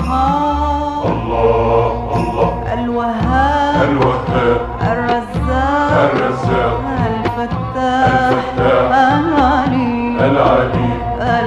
القهار الله الله الوهاب الوهاب الرزاق الرزاق الفتاح العليم القابض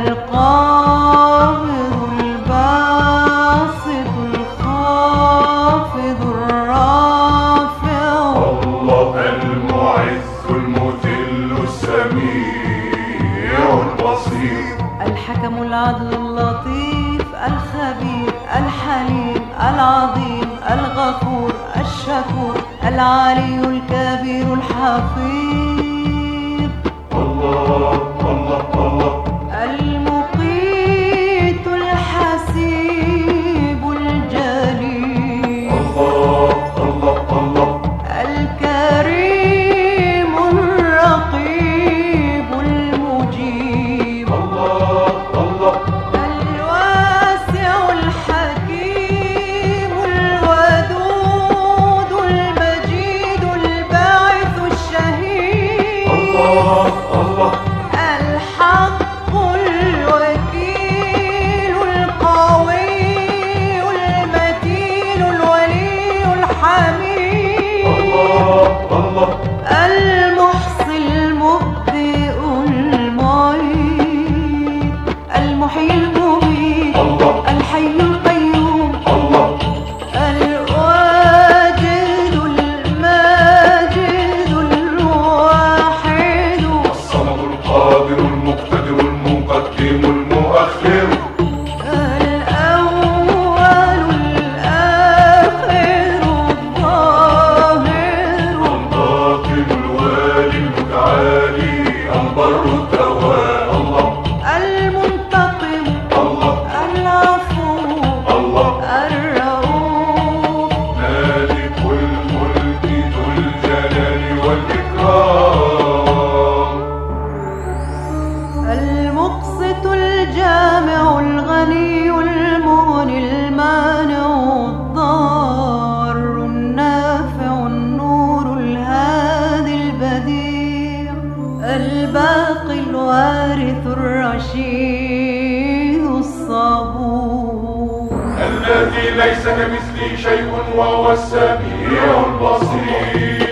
الباسط الخافض الرافع الله المعز المذل السميع البصير الحكم العدل اللطيف الخبير الحليم العظيم الغفور الشكور العلي الكبير الحفيظ الله الله الله المقيت الحسيب الجليل الله الله الله الكريم الرقيب المجيب الله الله الواسع الحكيم الودود المجيد الباعث الشهيد الله الله الحق الوكيل القوي المتين الولي الحميد الله الله المحصي المبدئ المعيد المحيي المميت الله الحي القيوم الله الواجد الماجد الواحد الصمد القادر المقتدر المقدم المؤخر الأول الآخر الظاهر الباطن الوالي المتعالي البر التواب الله المنتقم الله العفو الله الرؤوف مالك الملك ذو الجلال والإكرام المقسط الجامع الغني المغني المانع الضار النافع النور الهادي البديع الباقي الوارث الرشيد الصبور الذي ليس كمثله شيء وهو السميع البصير